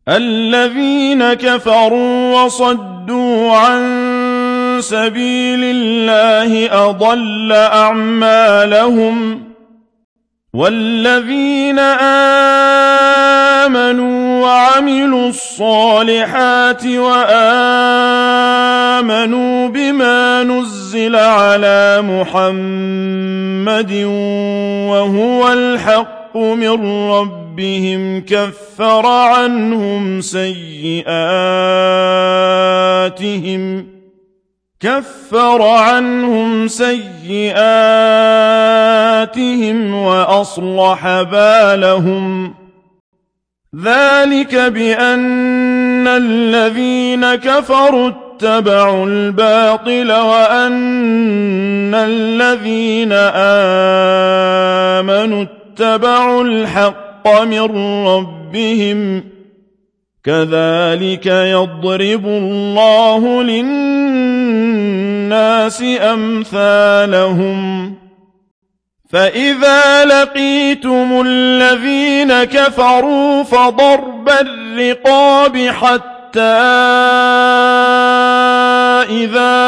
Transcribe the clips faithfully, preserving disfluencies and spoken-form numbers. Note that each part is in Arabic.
الذين كفروا وصدوا عن سبيل الله أضل أعمالهم والذين آمنوا وعملوا الصالحات وآمنوا بما نزل على محمد وهو الحق من ربهم كفر عنهم سيئاتهم كفر عنهم سيئاتهم وأصلح بالهم ذلك بأن الذين كفروا اتبعوا الباطل وأن الذين آمنوا اتبعوا الحق من ربهم كذلك يضرب الله للناس أمثالهم فإذا لقيتم الذين كفروا فضرب الرقاب حتى إذا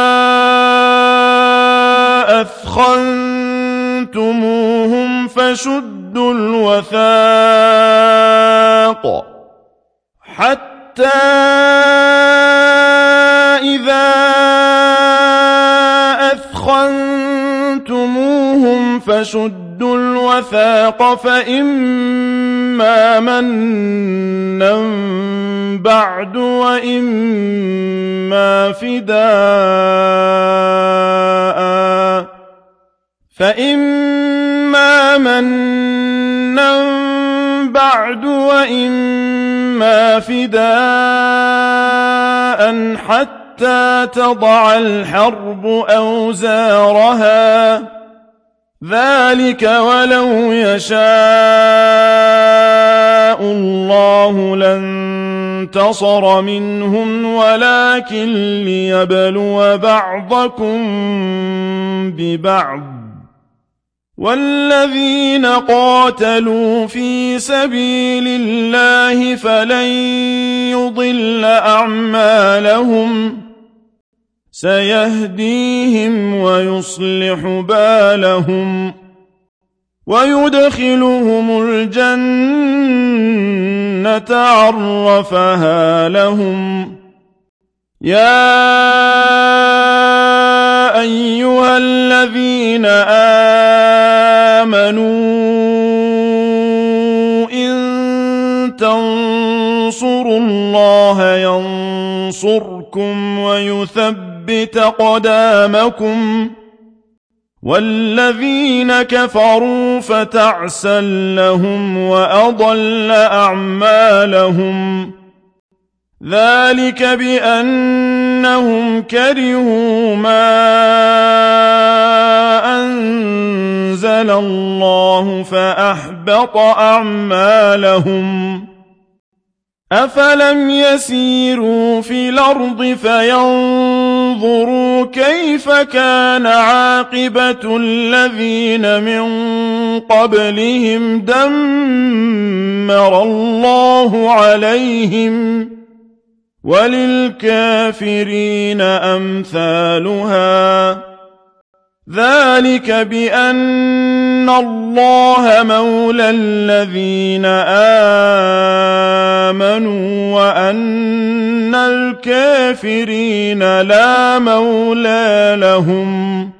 أثخنتموهم فشدوا الوثاق حتى إذا أثخنتموهم فشدوا الوثاق فإما منا بعد وإما فداء فإما منا بعد وإما فداء حتى تضع الحرب أوزارها ذلك ولو يشاء الله لانتصر منهم ولكن ليبلو بعضكم ببعض والذين قاتلوا في سبيل الله فلن يضل أعمالهم سيهديهم ويصلح بالهم ويدخلهم الجنة عرفها لهم يا أيها الذين آمنوا إن تنصروا الله ينصركم ويثبت قدامكم والذين كفروا فتعسا لهم وأضل أعمالهم ذلك بأنهم كرهوا ما أنزل الله فأحبط أعمالهم أفلم يسيروا في الأرض فينظروا كيف كان عاقبة الذين من قبلهم دمر الله عليهم وللكافرين أمثالها ذلك بأن الله مولى الذين آمنوا وأن الكافرين لا مولى لهم